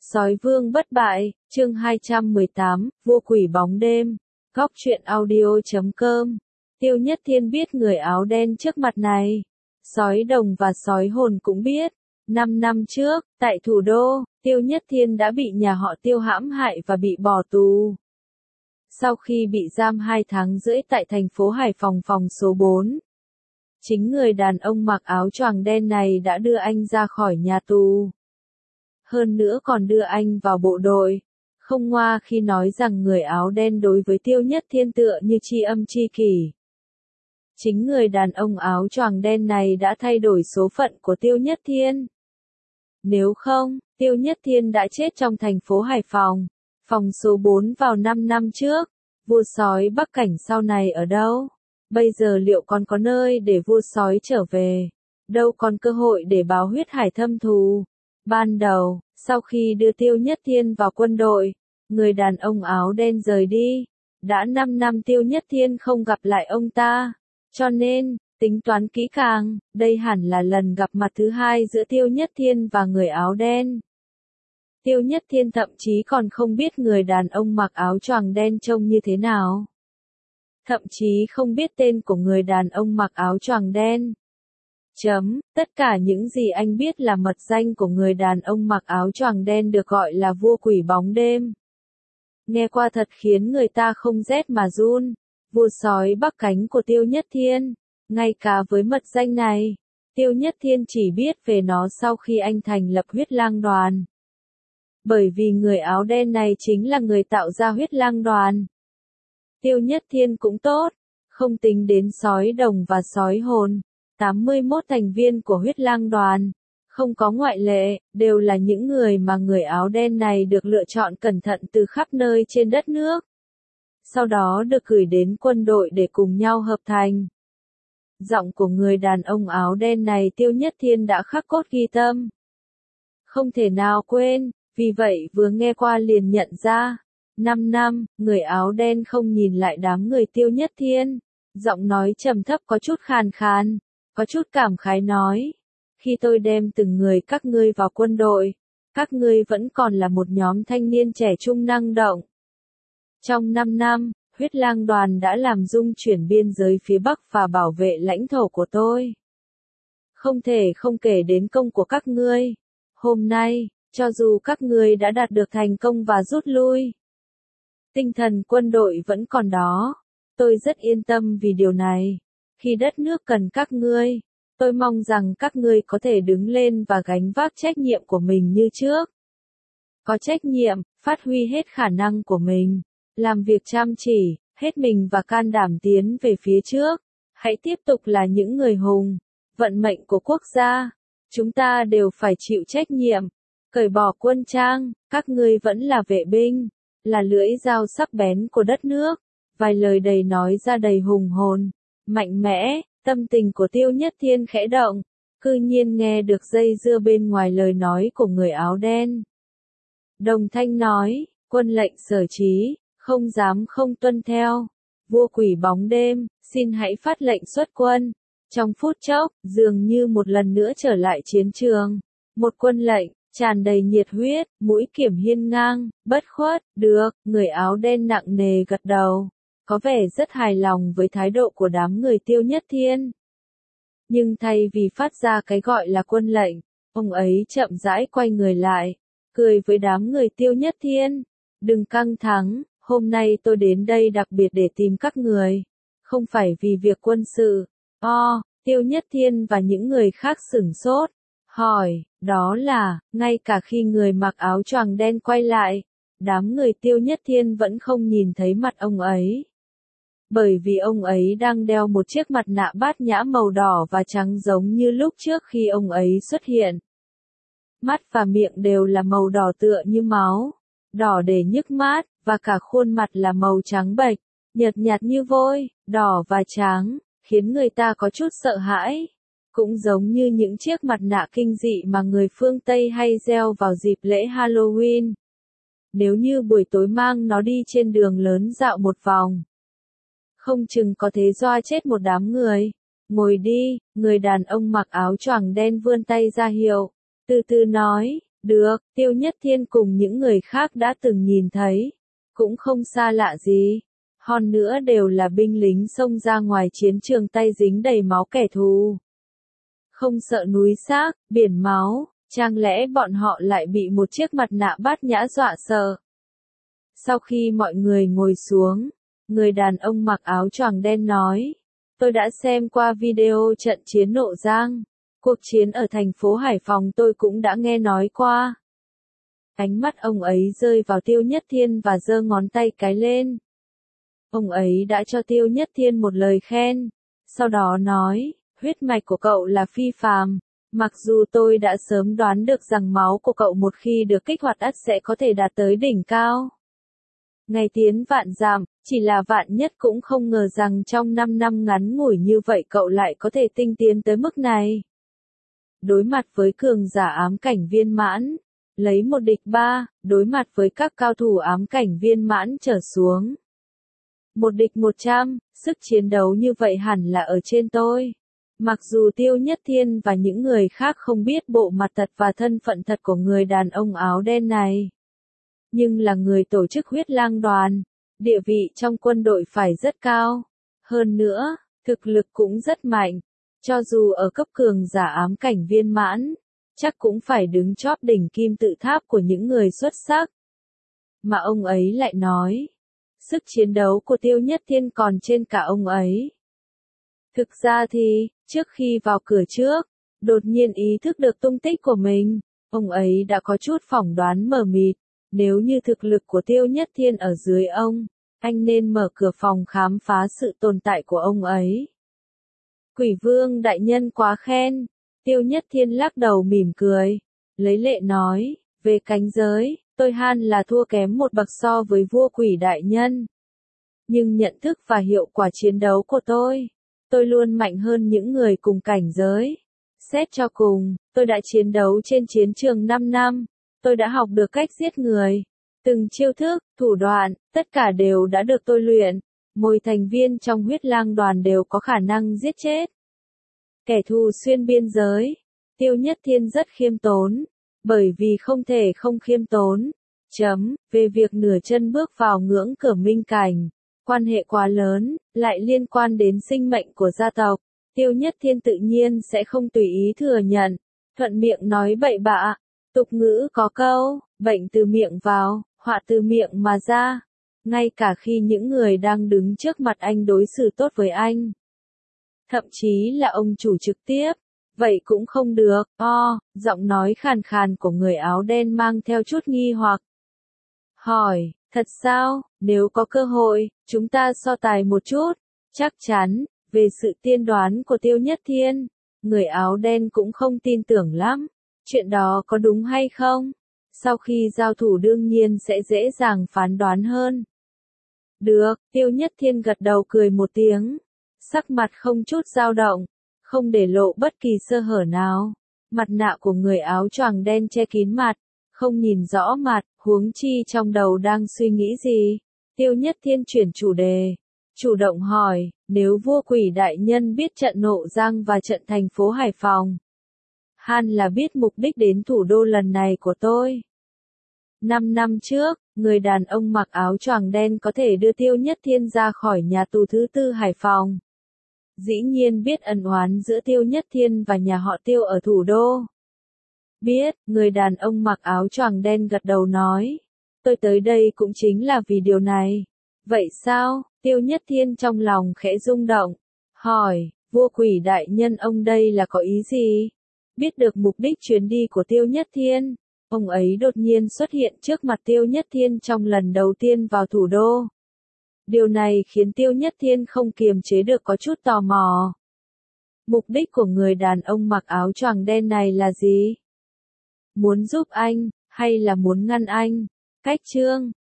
Sói vương bất bại, chương 218, vua quỷ bóng đêm, góc truyện audio.com. Tiêu Nhất Thiên biết người áo đen trước mặt này. Sói đồng và sói hồn cũng biết. 5 năm trước, tại thủ đô, Tiêu Nhất Thiên đã bị nhà họ Tiêu hãm hại và bị bỏ tù. Sau khi bị giam 2 tháng rưỡi tại thành phố Hải Phòng phòng số 4, chính người đàn ông mặc áo choàng đen này đã đưa anh ra khỏi nhà tù. Hơn nữa còn đưa anh vào bộ đội. Không ngoa khi nói rằng người áo đen đối với Tiêu Nhất Thiên tựa như tri âm tri kỷ. Chính người đàn ông áo choàng đen này đã thay đổi số phận của Tiêu Nhất Thiên. Nếu không, Tiêu Nhất Thiên đã chết trong thành phố Hải Phòng, phòng số 4 vào 5 năm trước. Vua sói Bắc Cảnh sau này ở đâu? Bây giờ liệu còn có nơi để vua sói trở về? Đâu còn cơ hội để báo huyết hải thâm thù? Ban đầu, sau khi đưa Tiêu Nhất Thiên vào quân đội, người đàn ông áo đen rời đi. Đã 5 năm Tiêu Nhất Thiên không gặp lại ông ta. Cho nên, tính toán kỹ càng, đây hẳn là lần gặp mặt thứ hai giữa Tiêu Nhất Thiên và người áo đen. Tiêu Nhất Thiên thậm chí còn không biết người đàn ông mặc áo choàng đen trông như thế nào. Thậm chí không biết tên của người đàn ông mặc áo choàng đen. Tất cả những gì anh biết là mật danh của người đàn ông mặc áo choàng đen được gọi là vua quỷ bóng đêm. Nghe qua thật khiến người ta không rét mà run. Vua sói Bắc cánh của Tiêu Nhất Thiên. Ngay cả với mật danh này, Tiêu Nhất Thiên chỉ biết về nó sau khi anh thành lập huyết lang đoàn. Bởi vì người áo đen này chính là người tạo ra huyết lang đoàn. Tiêu Nhất Thiên cũng tốt, không tính đến sói đồng và sói hồn. 81 thành viên của huyết lang đoàn, không có ngoại lệ, đều là những người mà người áo đen này được lựa chọn cẩn thận từ khắp nơi trên đất nước. Sau đó được gửi đến quân đội để cùng nhau hợp thành. Giọng của người đàn ông áo đen này Tiêu Nhất Thiên đã khắc cốt ghi tâm. Không thể nào quên, vì vậy vừa nghe qua liền nhận ra. 5 năm, người áo đen không nhìn lại đám người Tiêu Nhất Thiên. Giọng nói trầm thấp có chút khàn khàn. Có chút cảm khái nói, khi tôi đem từng người các ngươi vào quân đội, các ngươi vẫn còn là một nhóm thanh niên trẻ trung năng động. Trong 5 năm, huyết lang đoàn đã làm dung chuyển biên giới phía Bắc và bảo vệ lãnh thổ của tôi. Không thể không kể đến công của các ngươi. Hôm nay, cho dù các ngươi đã đạt được thành công và rút lui, tinh thần quân đội vẫn còn đó. Tôi rất yên tâm vì điều này. Khi đất nước cần các ngươi, tôi mong rằng các ngươi có thể đứng lên và gánh vác trách nhiệm của mình như trước. Có trách nhiệm, phát huy hết khả năng của mình, làm việc chăm chỉ, hết mình và can đảm tiến về phía trước. Hãy tiếp tục là những người hùng, vận mệnh của quốc gia. Chúng ta đều phải chịu trách nhiệm, cởi bỏ quân trang, các ngươi vẫn là vệ binh, là lưỡi dao sắc bén của đất nước. Vài lời đầy nói ra đầy hùng hồn. Mạnh mẽ, tâm tình của Tiêu Nhất Thiên khẽ động, cư nhiên nghe được dây dưa bên ngoài lời nói của người áo đen. Đồng thanh nói, quân lệnh sở trí, không dám không tuân theo. Vua quỷ bóng đêm, xin hãy phát lệnh xuất quân. Trong phút chốc, dường như một lần nữa trở lại chiến trường. Một quân lệnh, tràn đầy nhiệt huyết, mũi kiểm hiên ngang, bất khuất, được, người áo đen nặng nề gật đầu. Có vẻ rất hài lòng với thái độ của đám người Tiêu Nhất Thiên. Nhưng thay vì phát ra cái gọi là quân lệnh, ông ấy chậm rãi quay người lại, cười với đám người Tiêu Nhất Thiên. Đừng căng thẳng, hôm nay tôi đến đây đặc biệt để tìm các người. Không phải vì việc quân sự. Tiêu Nhất Thiên và những người khác sửng sốt. Hỏi, đó là, ngay cả khi người mặc áo choàng đen quay lại, đám người Tiêu Nhất Thiên vẫn không nhìn thấy mặt ông ấy. Bởi vì ông ấy đang đeo một chiếc mặt nạ bát nhã màu đỏ và trắng giống như lúc trước khi ông ấy xuất hiện. Mắt và miệng đều là màu đỏ tựa như máu, đỏ để nhức mát, và cả khuôn mặt là màu trắng bệch, nhợt nhạt như vôi, đỏ và trắng, khiến người ta có chút sợ hãi. Cũng giống như những chiếc mặt nạ kinh dị mà người phương Tây hay đeo vào dịp lễ Halloween. Nếu như buổi tối mang nó đi trên đường lớn dạo một vòng, không chừng có thể doa chết một đám người. Ngồi đi, người đàn ông mặc áo choàng đen vươn tay ra hiệu, từ từ nói, Được, Tiêu Nhất Thiên cùng những người khác đã từng nhìn thấy, cũng không xa lạ gì. Hơn nữa đều là binh lính xông ra ngoài chiến trường tay dính đầy máu kẻ thù. Không sợ núi xác, biển máu, chẳng lẽ bọn họ lại bị một chiếc mặt nạ bát nhã dọa sợ. Sau khi mọi người ngồi xuống, người đàn ông mặc áo choàng đen nói, tôi đã xem qua video trận chiến Nộ Giang, cuộc chiến ở thành phố Hải Phòng tôi cũng đã nghe nói qua. Ánh mắt ông ấy rơi vào Tiêu Nhất Thiên và giơ ngón tay cái lên. Ông ấy đã cho Tiêu Nhất Thiên một lời khen, sau đó nói, huyết mạch của cậu là phi phàm, mặc dù tôi đã sớm đoán được rằng máu của cậu một khi được kích hoạt ắt sẽ có thể đạt tới đỉnh cao. Ngày tiến vạn dặm, chỉ là vạn nhất cũng không ngờ rằng trong 5 năm ngắn ngủi như vậy cậu lại có thể tinh tiến tới mức này. Đối mặt với cường giả ám cảnh viên mãn, lấy một địch ba, đối mặt với các cao thủ ám cảnh viên mãn trở xuống. Một địch 100, sức chiến đấu như vậy hẳn là ở trên tôi. Mặc dù Tiêu Nhất Thiên và những người khác không biết bộ mặt thật và thân phận thật của người đàn ông áo đen này, nhưng là người tổ chức huyết lang đoàn, địa vị trong quân đội phải rất cao. Hơn nữa, thực lực cũng rất mạnh. Cho dù ở cấp cường giả ám cảnh viên mãn, chắc cũng phải đứng chóp đỉnh kim tự tháp của những người xuất sắc. Mà ông ấy lại nói, sức chiến đấu của Tiêu Nhất Thiên còn trên cả ông ấy. Thực ra thì, trước khi vào cửa trước, đột nhiên ý thức được tung tích của mình, ông ấy đã có chút phỏng đoán mờ mịt. Nếu như thực lực của Tiêu Nhất Thiên ở dưới ông, anh nên mở cửa phòng khám phá sự tồn tại của ông ấy. Quỷ Vương đại nhân quá khen. Tiêu Nhất Thiên lắc đầu mỉm cười, lấy lệ nói, về cảnh giới, tôi han là thua kém một bậc so với vua Quỷ đại nhân. Nhưng nhận thức và hiệu quả chiến đấu của tôi luôn mạnh hơn những người cùng cảnh giới. Xét cho cùng, tôi đã chiến đấu trên chiến trường 5 năm, tôi đã học được cách giết người. Từng chiêu thức, thủ đoạn, tất cả đều đã được tôi luyện. Mỗi thành viên trong huyết lang đoàn đều có khả năng giết chết kẻ thù xuyên biên giới. Tiêu Nhất Thiên rất khiêm tốn, bởi vì không thể không khiêm tốn. Về việc nửa chân bước vào ngưỡng cửa minh cảnh, quan hệ quá lớn, lại liên quan đến sinh mệnh của gia tộc. Tiêu Nhất Thiên tự nhiên sẽ không tùy ý thừa nhận, thuận miệng nói bậy bạ. Tục ngữ có câu, bệnh từ miệng vào, họa từ miệng mà ra. Ngay cả khi những người đang đứng trước mặt anh đối xử tốt với anh, thậm chí là ông chủ trực tiếp, vậy cũng không được. Giọng nói khàn khàn của người áo đen mang theo chút nghi hoặc. Hỏi, thật sao, nếu có cơ hội, chúng ta so tài một chút. Chắc chắn, về sự tiên đoán của Tiêu Nhất Thiên, người áo đen cũng không tin tưởng lắm. Chuyện đó có đúng hay không? Sau khi giao thủ đương nhiên sẽ dễ dàng phán đoán hơn. Được, Tiêu Nhất Thiên gật đầu cười một tiếng. Sắc mặt không chút dao động, không để lộ bất kỳ sơ hở nào. Mặt nạ của người áo choàng đen che kín mặt, không nhìn rõ mặt, huống chi trong đầu đang suy nghĩ gì. Tiêu Nhất Thiên chuyển chủ đề, chủ động hỏi, nếu vua Quỷ đại nhân biết trận Nộ Giang và trận thành phố Hải Phòng, hẳn là biết mục đích đến thủ đô lần này của tôi. 5 năm trước, người đàn ông mặc áo choàng đen có thể đưa Tiêu Nhất Thiên ra khỏi nhà tù thứ tư Hải Phòng. Dĩ nhiên biết ân oán giữa Tiêu Nhất Thiên và nhà họ Tiêu ở thủ đô. Biết, người đàn ông mặc áo choàng đen gật đầu nói. Tôi tới đây cũng chính là vì điều này. Vậy sao? Tiêu Nhất Thiên trong lòng khẽ rung động. Hỏi, vua Quỷ đại nhân ông đây là có ý gì? Biết được mục đích chuyến đi của Tiêu Nhất Thiên, ông ấy đột nhiên xuất hiện trước mặt Tiêu Nhất Thiên trong lần đầu tiên vào thủ đô. Điều này khiến Tiêu Nhất Thiên không kiềm chế được có chút tò mò. Mục đích của người đàn ông mặc áo choàng đen này là gì? Muốn giúp anh, hay là muốn ngăn anh? Cách chương